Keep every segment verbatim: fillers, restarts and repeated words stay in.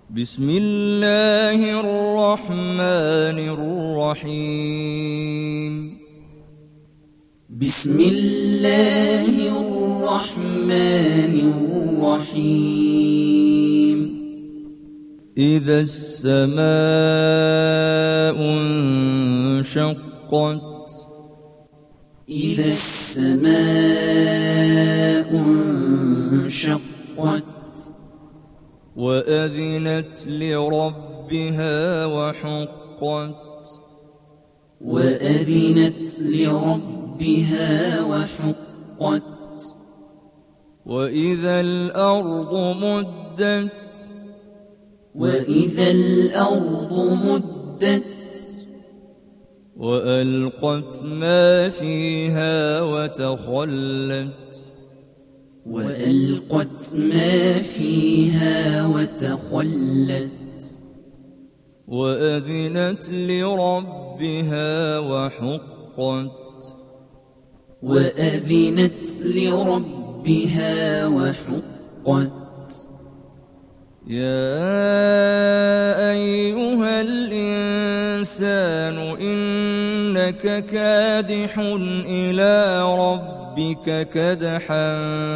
بسم الله الرحمن الرحيم بسم الله الرحمن الرحيم إذا السماء انشقت إذا السماء انشقت وأذنت لربها وحقت وأذنت لربها وحقت وإذا الأرض مدت وإذا الأرض مدت وألقت ما فيها وتخلت وألقت ما فيها وتخلت وأذنت لربها وحقت وأذنت لربها وحقت يا أيها الإنسان إنك كادح إلى ربك ربك كدحا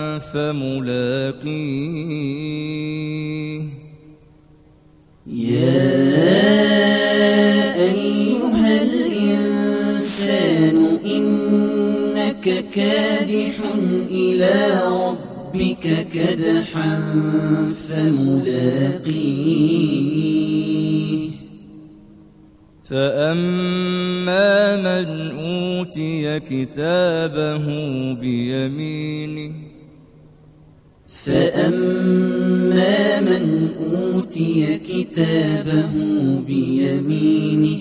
فملاقيه يا أيها الإنسان إنك كادح إلى ربك كدحا فملاقيه فأما من أوتي كتابه بيمينه فأما من أوتي كتابه بيمينه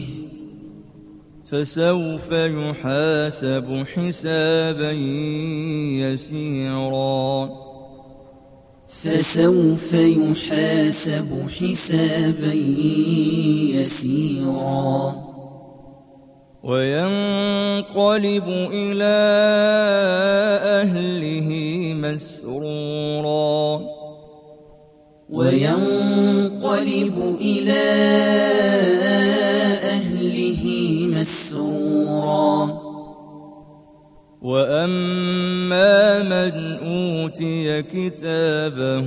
فسوف يحاسب حسابا يسيرا فسوف يحاسب حسابا يسيرا وينقلب إلى أهله مسرورا وينقلب إلى أهله مسرورا وأما من أوتي كتابه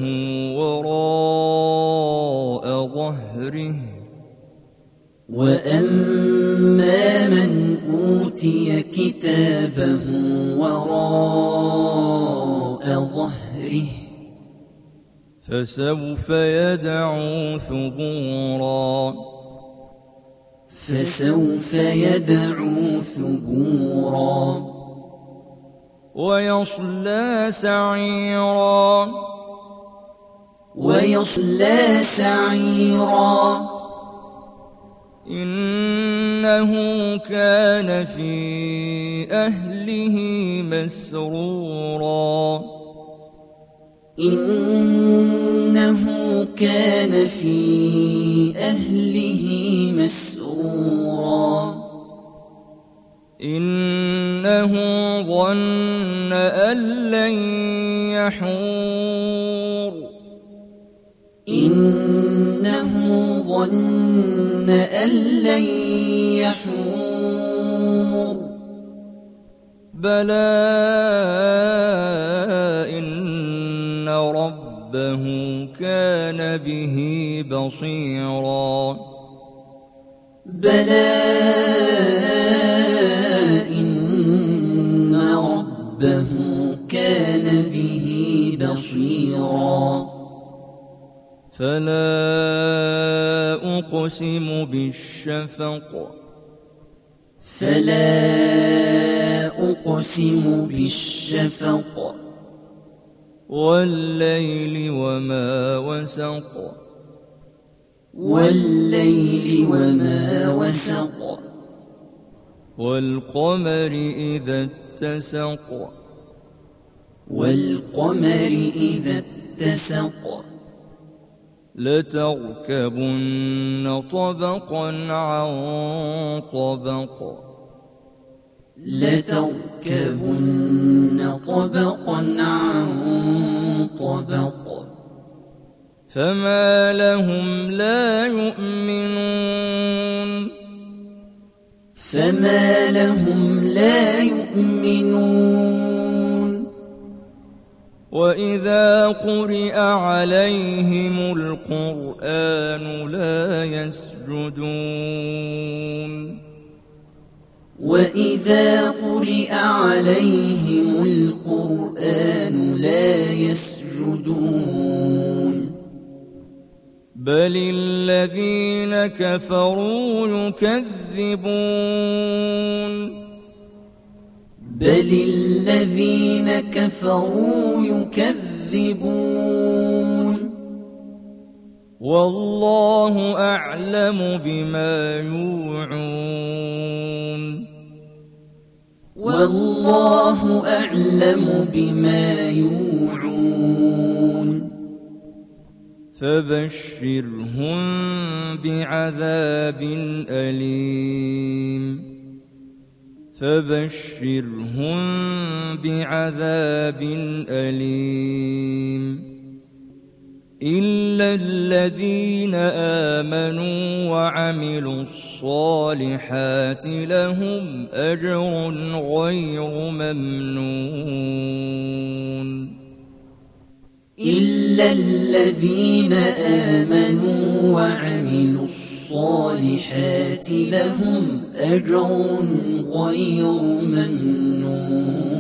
وراء ظهره وأما من أوتي كتابه وراء ظهره فسوف يدعو ثبورا فسوف يدعو ثبورا ويصلى سعيرا ويصلى سعيرا إنه كان في أهله مسرورا إنه كان في أهله مسرورا إنه ظن أن لن يحور إنه ظن أن لن يحور بلى إن ربه كان به بصيرا بلى إن ربه كان به بصيرا فلا أقسم بالشفق فلا أقسم بالشفق والليل وما وسق والليل وما وسق والقمر إذا اتسق والقمر إذا اتسق لتركبن طبقا عن طبق لتركبن طبقا عن طبق فما لهم لا يؤمنون فما لهم لا يؤمنون وإذا قرئ عليهم القرآن لا يسجدون وإذا قرئ عليهم القرآن لا يسجدون بل الذين كفروا يكذبون بل الذين كفروا يكذبون والله أعلم بما يوعون والله أعلم بما يوعون فبشرهم بعذاب أليم فبشرهم بعذاب أليم إلا الذين آمنوا وعملوا الصالحات لهم أجر غير ممنون إلا الذين آمنوا وعملوا الصالحات لهم أجر غير ممنون